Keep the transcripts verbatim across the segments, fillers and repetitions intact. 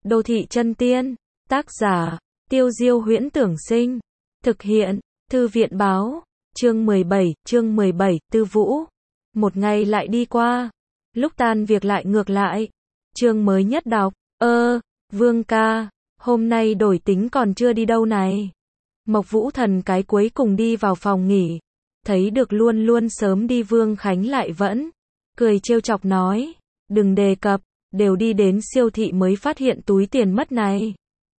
Đô thị chân tiên, tác giả, Tiêu Diêu Huyễn Tưởng Sinh, thực hiện, Thư viện báo, chương mười bảy, chương mười bảy, Tư Vũ. Một ngày lại đi qua, lúc tan việc lại ngược lại, chương mới nhất đọc, ơ, Vương ca, hôm nay đổi tính còn chưa đi đâu này. Mộc Vũ Thần cái cuối cùng đi vào phòng nghỉ, thấy được luôn luôn sớm đi Vương Khánh lại vẫn, cười trêu chọc nói, đừng đề cập, đều đi đến siêu thị mới phát hiện túi tiền mất này.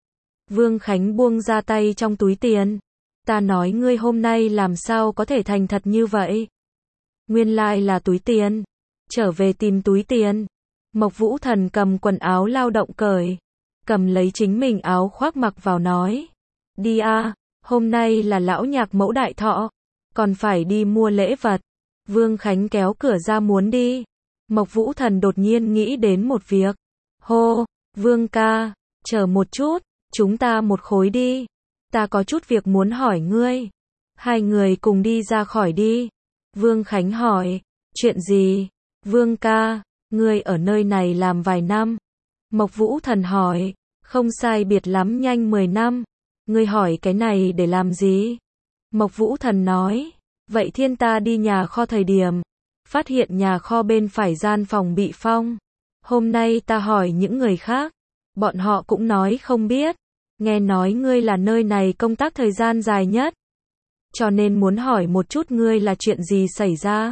Vương Khánh buông ra tay trong túi tiền, ta nói ngươi hôm nay làm sao có thể thành thật như vậy. Nguyên lai là túi tiền, trở về tìm túi tiền. Mộc Vũ Thần cầm quần áo lao động cởi, cầm lấy chính mình áo khoác mặc vào nói, đi a, hôm nay là lão nhạc mẫu đại thọ, còn phải đi mua lễ vật. Vương Khánh kéo cửa ra muốn đi, Mộc Vũ Thần đột nhiên nghĩ đến một việc, hô, Vương ca, chờ một chút, chúng ta một khối đi, ta có chút việc muốn hỏi ngươi. Hai người cùng đi ra khỏi đi. Vương Khánh hỏi, chuyện gì? Vương ca, ngươi ở nơi này làm vài năm. Mộc Vũ Thần hỏi, không sai biệt lắm nhanh mười năm. Ngươi hỏi cái này để làm gì? Mộc Vũ Thần nói, vậy thiên ta đi nhà kho thời điểm, phát hiện nhà kho bên phải gian phòng bị phong. Hôm nay ta hỏi những người khác, bọn họ cũng nói không biết. Nghe nói ngươi là nơi này công tác thời gian dài nhất, cho nên muốn hỏi một chút ngươi là chuyện gì xảy ra.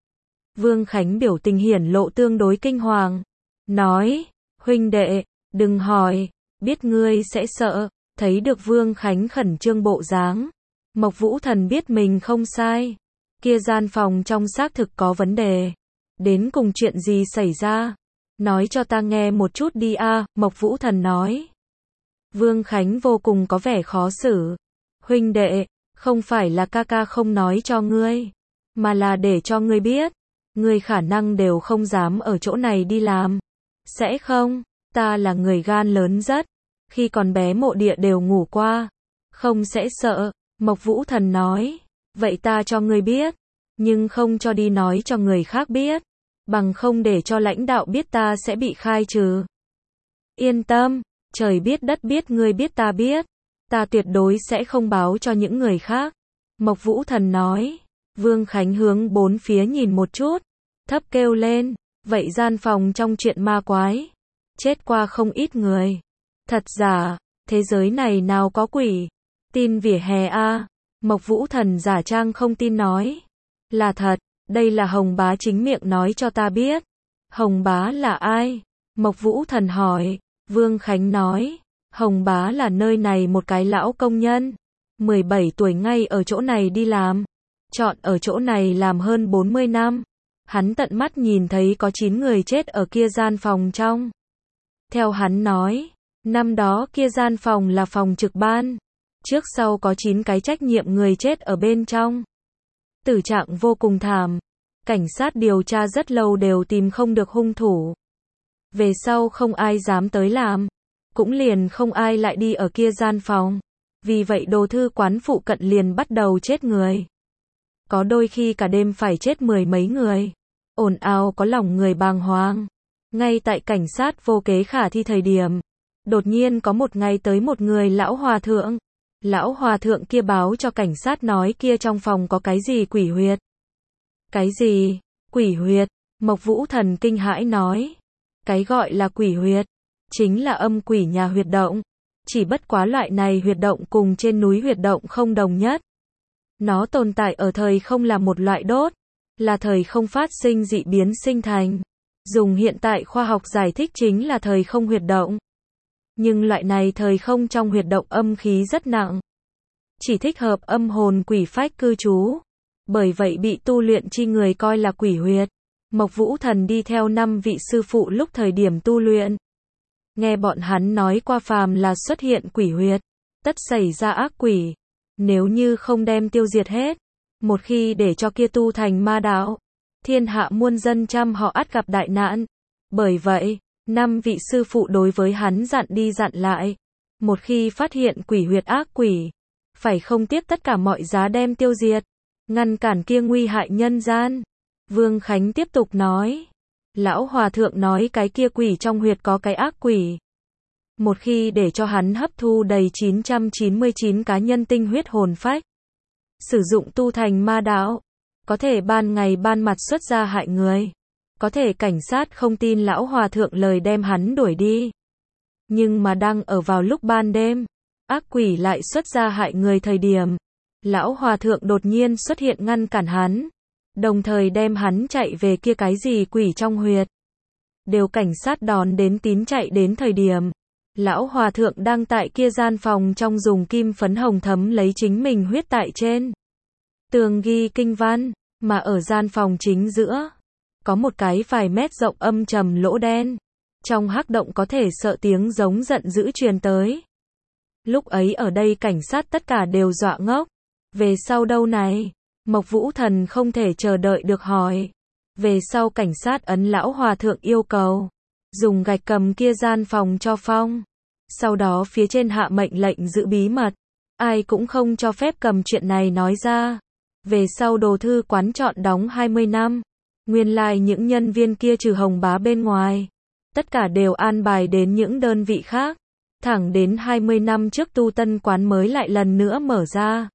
Vương Khánh biểu tình hiển lộ tương đối kinh hoàng, nói, huynh đệ, đừng hỏi, biết ngươi sẽ sợ. Thấy được Vương Khánh khẩn trương bộ dáng, Mộc Vũ Thần biết mình không sai, kia gian phòng trong xác thực có vấn đề. Đến cùng chuyện gì xảy ra? Nói cho ta nghe một chút đi a, Mộc Vũ Thần nói. Vương Khánh vô cùng có vẻ khó xử. Huynh đệ, không phải là ca ca không nói cho ngươi, mà là để cho ngươi biết, ngươi khả năng đều không dám ở chỗ này đi làm. Sẽ không? Ta là người gan lớn rất, khi còn bé mộ địa đều ngủ qua, không sẽ sợ. Mộc Vũ Thần nói, vậy ta cho ngươi biết, nhưng không cho đi nói cho người khác biết, bằng không để cho lãnh đạo biết ta sẽ bị khai trừ. Yên tâm, trời biết đất biết ngươi biết ta biết, ta tuyệt đối sẽ không báo cho những người khác. Mộc Vũ Thần nói. Vương Khánh hướng bốn phía nhìn một chút, thấp kêu lên, vậy gian phòng trong chuyện ma quái, chết qua không ít người. Thật giả, thế giới này nào có quỷ, tin vỉa hè a. Mộc Vũ Thần giả trang không tin nói, là thật, đây là Hồng Bá chính miệng nói cho ta biết. Hồng Bá là ai? Mộc Vũ Thần hỏi. Vương Khánh nói, Hồng Bá là nơi này một cái lão công nhân, mười bảy tuổi ngay ở chỗ này đi làm, chọn ở chỗ này làm hơn bốn mươi năm. Hắn tận mắt nhìn thấy có chín người chết ở kia gian phòng trong. Theo hắn nói, năm đó kia gian phòng là phòng trực ban, trước sau có chín cái trách nhiệm người chết ở bên trong. Tử trạng vô cùng thảm, cảnh sát điều tra rất lâu đều tìm không được hung thủ. Về sau không ai dám tới làm, cũng liền không ai lại đi ở kia gian phòng. Vì vậy đồ thư quán phụ cận liền bắt đầu chết người. Có đôi khi cả đêm phải chết mười mấy người. Ồn ào có lòng người bàng hoàng. Ngay tại cảnh sát vô kế khả thi thời điểm, đột nhiên có một ngày tới một người lão hòa thượng. Lão hòa thượng kia báo cho cảnh sát nói kia trong phòng có cái gì quỷ huyệt. Cái gì? Quỷ huyệt? Mộc Vũ Thần kinh hãi nói. Cái gọi là quỷ huyệt, chính là âm quỷ nhà huyệt động. Chỉ bất quá loại này huyệt động cùng trên núi huyệt động không đồng nhất. Nó tồn tại ở thời không là một loại đốt, là thời không phát sinh dị biến sinh thành. Dùng hiện tại khoa học giải thích chính là thời không huyệt động. Nhưng loại này thời không trong huyệt động âm khí rất nặng, chỉ thích hợp âm hồn quỷ phách cư trú. Bởi vậy bị tu luyện chi người coi là quỷ huyệt. Mộc Vũ Thần đi theo năm vị sư phụ lúc thời điểm tu luyện. Nghe bọn hắn nói qua phàm là xuất hiện quỷ huyệt, tất xảy ra ác quỷ. Nếu như không đem tiêu diệt hết, một khi để cho kia tu thành ma đạo, thiên hạ muôn dân trăm họ ắt gặp đại nạn. Bởi vậy, năm vị sư phụ đối với hắn dặn đi dặn lại. Một khi phát hiện quỷ huyệt ác quỷ, phải không tiếc tất cả mọi giá đem tiêu diệt, ngăn cản kia nguy hại nhân gian. Vương Khánh tiếp tục nói, lão hòa thượng nói cái kia quỷ trong huyệt có cái ác quỷ. Một khi để cho hắn hấp thu đầy chín trăm chín mươi chín cá nhân tinh huyết hồn phách, sử dụng tu thành ma đạo, có thể ban ngày ban mặt xuất ra hại người. Có thể cảnh sát không tin lão hòa thượng lời đem hắn đuổi đi. Nhưng mà đang ở vào lúc ban đêm, ác quỷ lại xuất ra hại người thời điểm. Lão hòa thượng đột nhiên xuất hiện ngăn cản hắn, đồng thời đem hắn chạy về kia cái gì quỷ trong huyệt. Đều cảnh sát đón đến tín chạy đến thời điểm. Lão hòa thượng đang tại kia gian phòng trong dùng kim phấn hồng thấm lấy chính mình huyết tại trên tường ghi kinh văn, mà ở gian phòng chính giữa, có một cái vài mét rộng âm trầm lỗ đen. Trong hắc động có thể sợ tiếng giống giận dữ truyền tới. Lúc ấy ở đây cảnh sát tất cả đều dọa ngốc. Về sau đâu này? Mộc Vũ Thần không thể chờ đợi được hỏi. Về sau cảnh sát ấn lão hòa thượng yêu cầu, dùng gạch cầm kia gian phòng cho phong. Sau đó phía trên hạ mệnh lệnh giữ bí mật. Ai cũng không cho phép cầm chuyện này nói ra. Về sau đồ thư quán chọn đóng hai mươi năm. Nguyên lai like những nhân viên kia trừ Hồng Bá bên ngoài, tất cả đều an bài đến những đơn vị khác. Thẳng đến hai mươi năm trước tu tân quán mới lại lần nữa mở ra.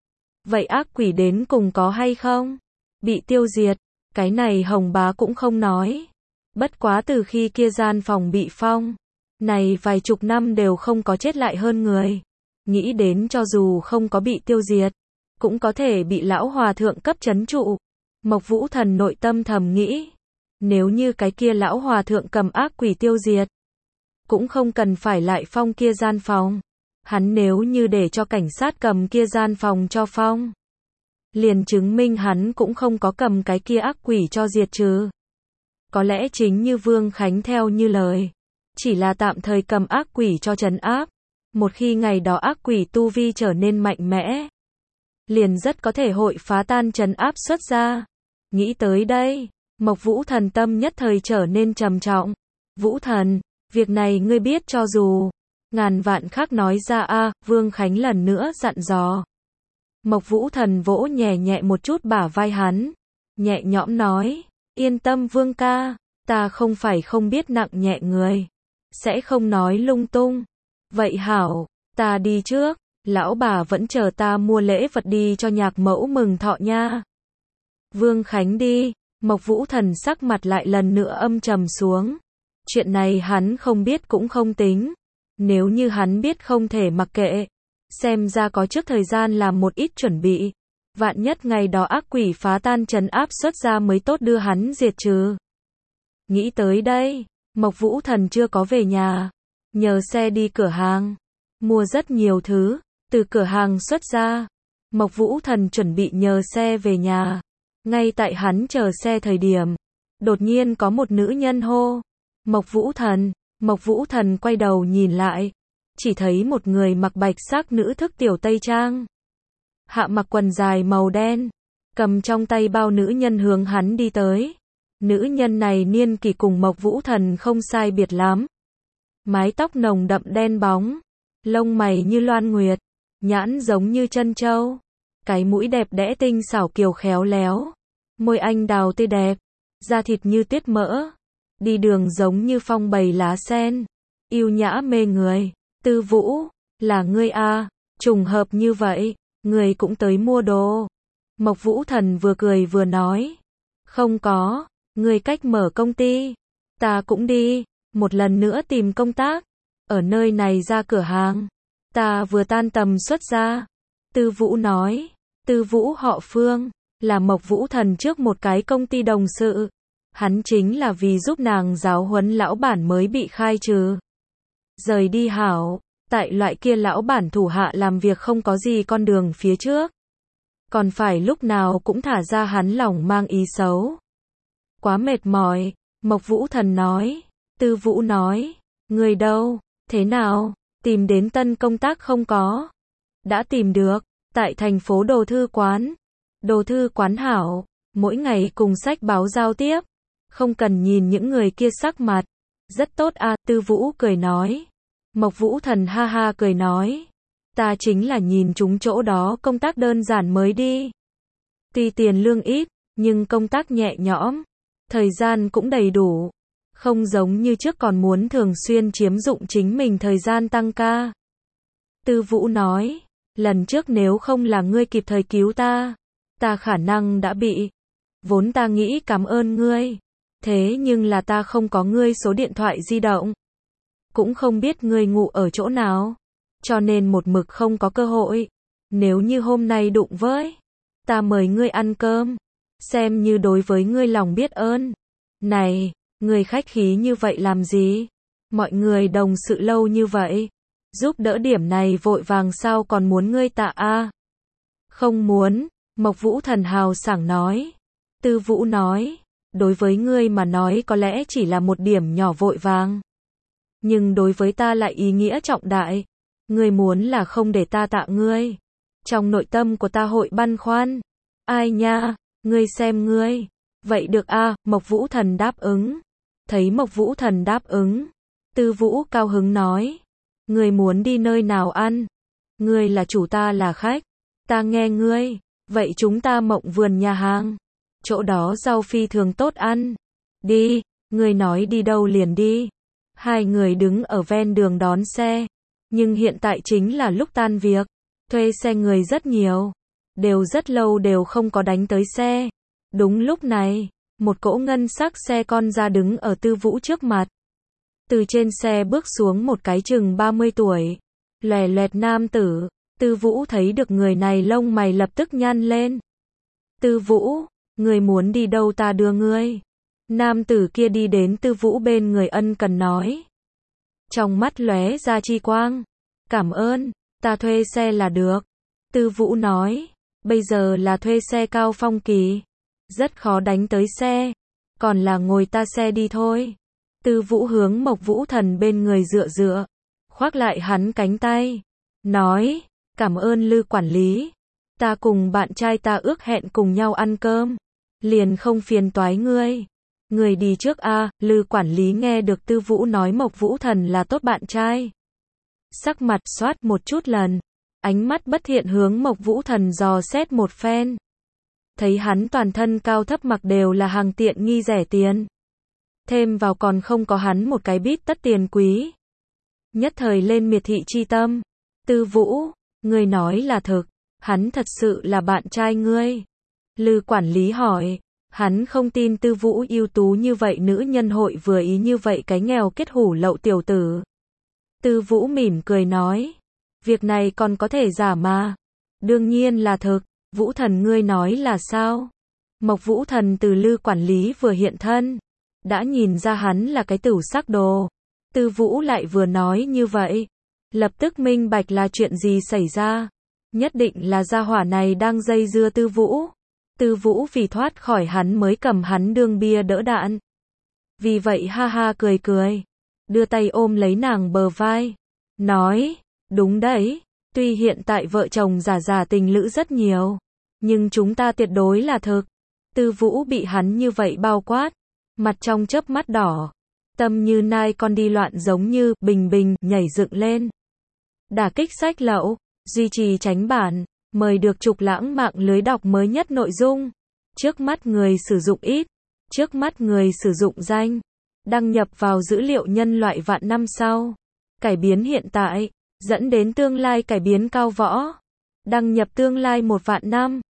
Vậy ác quỷ đến cùng có hay không? Bị tiêu diệt, cái này Hồng Bá cũng không nói. Bất quá từ khi kia gian phòng bị phong, này vài chục năm đều không có chết lại hơn người. Nghĩ đến cho dù không có bị tiêu diệt, cũng có thể bị lão hòa thượng cấp trấn trụ. Mộc Vũ Thần nội tâm thầm nghĩ, nếu như cái kia lão hòa thượng cầm ác quỷ tiêu diệt, cũng không cần phải lại phong kia gian phòng. Hắn nếu như để cho cảnh sát cầm kia gian phòng cho phong, liền chứng minh hắn cũng không có cầm cái kia ác quỷ cho diệt trừ. Có lẽ chính như Vương Khánh theo như lời, chỉ là tạm thời cầm ác quỷ cho trấn áp. Một khi ngày đó ác quỷ tu vi trở nên mạnh mẽ, liền rất có thể hội phá tan trấn áp xuất ra. Nghĩ tới đây, Mộc Vũ Thần tâm nhất thời trở nên trầm trọng. Vũ Thần, việc này ngươi biết cho dù ngàn vạn khác nói ra a. Vương Khánh lần nữa dặn dò. Mộc Vũ Thần vỗ nhẹ nhẹ một chút bả vai hắn, nhẹ nhõm nói, yên tâm Vương ca, ta không phải không biết nặng nhẹ người, sẽ không nói lung tung. Vậy hảo, ta đi trước, lão bà vẫn chờ ta mua lễ vật đi cho nhạc mẫu mừng thọ nha. Vương Khánh đi, Mộc Vũ Thần sắc mặt lại lần nữa âm trầm xuống. Chuyện này hắn không biết cũng không tính. Nếu như hắn biết không thể mặc kệ, xem ra có trước thời gian làm một ít chuẩn bị. Vạn nhất ngày đó ác quỷ phá tan trấn áp xuất ra mới tốt đưa hắn diệt trừ. Nghĩ tới đây, Mộc Vũ Thần chưa có về nhà, nhờ xe đi cửa hàng, mua rất nhiều thứ, từ cửa hàng xuất ra. Mộc Vũ Thần chuẩn bị nhờ xe về nhà. Ngay tại hắn chờ xe thời điểm, đột nhiên có một nữ nhân hô, Mộc Vũ Thần. Mộc Vũ Thần quay đầu nhìn lại, chỉ thấy một người mặc bạch sắc nữ thức tiểu tây trang, hạ mặc quần dài màu đen, cầm trong tay bao nữ nhân hướng hắn đi tới. Nữ nhân này niên kỷ cùng Mộc Vũ Thần không sai biệt lắm. Mái tóc nồng đậm đen bóng, lông mày như loan nguyệt, nhãn giống như chân châu, cái mũi đẹp đẽ tinh xảo kiều khéo léo, môi anh đào tươi đẹp, da thịt như tuyết mỡ, đi đường giống như phong bày lá sen, yêu nhã mê người. Tư Vũ, là ngươi a? Trùng hợp như vậy, người cũng tới mua đồ. Mộc Vũ Thần vừa cười vừa nói, không có, ngươi cách mở công ty, ta cũng đi, một lần nữa tìm công tác, ở nơi này ra cửa hàng, ta vừa tan tầm xuất ra. Tư Vũ nói, Tư Vũ họ Phương, là Mộc Vũ Thần trước một cái công ty đồng sự, hắn chính là vì giúp nàng giáo huấn lão bản mới bị khai trừ. Rời đi hảo, tại loại kia lão bản thủ hạ làm việc không có gì con đường phía trước, còn phải lúc nào cũng thả ra hắn lòng mang ý xấu. Quá mệt mỏi, Mộc Vũ Thần nói. Tư Vũ nói, người đâu, thế nào, tìm đến tân công tác không có? Đã tìm được, tại thành phố đồ thư quán. Đồ thư quán hảo, mỗi ngày cùng sách báo giao tiếp, không cần nhìn những người kia sắc mặt. Rất tốt a. Tư Vũ cười nói. Mộc Vũ Thần ha ha cười nói, ta chính là nhìn chúng chỗ đó công tác đơn giản mới đi. Tuy tiền lương ít, nhưng công tác nhẹ nhõm, thời gian cũng đầy đủ. Không giống như trước còn muốn thường xuyên chiếm dụng chính mình thời gian tăng ca. Tư Vũ nói, lần trước nếu không là ngươi kịp thời cứu ta, ta khả năng đã bị. Vốn ta nghĩ cảm ơn ngươi. Thế nhưng là ta không có ngươi số điện thoại di động. Cũng không biết ngươi ngủ ở chỗ nào. Cho nên một mực không có cơ hội. Nếu như hôm nay đụng với, ta mời ngươi ăn cơm. Xem như đối với ngươi lòng biết ơn. Này, ngươi khách khí như vậy làm gì? Mọi người đồng sự lâu như vậy. Giúp đỡ điểm này vội vàng sao còn muốn ngươi tạ a? Không muốn, Mộc Vũ Thần hào sảng nói. Tư Vũ nói, đối với ngươi mà nói có lẽ chỉ là một điểm nhỏ vội vàng. Nhưng đối với ta lại ý nghĩa trọng đại. Ngươi muốn là không để ta tạ ngươi. Trong nội tâm của ta hội băn khoăn. Ai nha, ngươi xem ngươi. Vậy được a, Mộc Vũ Thần đáp ứng. Thấy Mộc Vũ Thần đáp ứng. Tư Vũ cao hứng nói. Ngươi muốn đi nơi nào ăn? Ngươi là chủ ta là khách. Ta nghe ngươi. Vậy chúng ta Mộng Vườn nhà hàng. Chỗ đó rau phi thường tốt ăn. Đi, ngươi nói đi đâu liền đi. Hai người đứng ở ven đường đón xe. Nhưng hiện tại chính là lúc tan việc. Thuê xe người rất nhiều. Đều rất lâu đều không có đánh tới xe. Đúng lúc này, một cỗ ngân sắc xe con ra đứng ở Tư Vũ trước mặt. Từ trên xe bước xuống một cái chừng ba mươi tuổi. Lòe loẹt nam tử. Tư Vũ thấy được người này lông mày lập tức nhăn lên. Tư Vũ, ngươi muốn đi đâu ta đưa ngươi. Nam tử kia đi đến Tư Vũ bên người ân cần nói. Trong mắt lóe ra chi quang. Cảm ơn, ta thuê xe là được. Tư Vũ nói, bây giờ là thuê xe cao phong kỳ. Rất khó đánh tới xe. Còn là ngồi ta xe đi thôi. Tư Vũ hướng Mộc Vũ Thần bên người dựa dựa. Khoác lại hắn cánh tay. Nói, cảm ơn Lư quản lý. Ta cùng bạn trai ta ước hẹn cùng nhau ăn cơm. Liền không phiền toái ngươi. Người đi trước a. Lư quản lý nghe được Tư Vũ nói Mộc Vũ Thần là tốt bạn trai. Sắc mặt xoát một chút lần. Ánh mắt bất thiện hướng Mộc Vũ Thần dò xét một phen. Thấy hắn toàn thân cao thấp mặc đều là hàng tiện nghi rẻ tiền. Thêm vào còn không có hắn một cái bít tất tiền quý. Nhất thời lên miệt thị chi tâm. Tư Vũ, ngươi nói là thực. Hắn thật sự là bạn trai ngươi. Lư quản lý hỏi. Hắn không tin Tư Vũ ưu tú như vậy nữ nhân hội vừa ý như vậy cái nghèo kết hủ lậu tiểu tử. Tư Vũ mỉm cười nói. Việc này còn có thể giả mà. Đương nhiên là thực. Vũ Thần ngươi nói là sao? Mộc Vũ Thần từ Lư quản lý vừa hiện thân. Đã nhìn ra hắn là cái tửu sắc đồ. Tư Vũ lại vừa nói như vậy. Lập tức minh bạch là chuyện gì xảy ra. Nhất định là gia hỏa này đang dây dưa Tư Vũ. Tư Vũ vì thoát khỏi hắn mới cầm hắn đương bia đỡ đạn. Vì vậy ha ha cười cười. Đưa tay ôm lấy nàng bờ vai. Nói, đúng đấy. Tuy hiện tại vợ chồng giả giả tình lữ rất nhiều. Nhưng chúng ta tuyệt đối là thực. Tư Vũ bị hắn như vậy bao quát. Mặt trong chớp mắt đỏ. Tâm như nai con đi loạn giống như bình bình nhảy dựng lên. Đả kích sách lậu. Duy trì tránh bản. Mời được trục lãng mạng lưới đọc mới nhất nội dung. Trước mắt người sử dụng ít. Trước mắt người sử dụng danh. Đăng nhập vào dữ liệu nhân loại vạn năm sau. Cải biến hiện tại. Dẫn đến tương lai cải biến cao võ. Đăng nhập tương lai một vạn năm.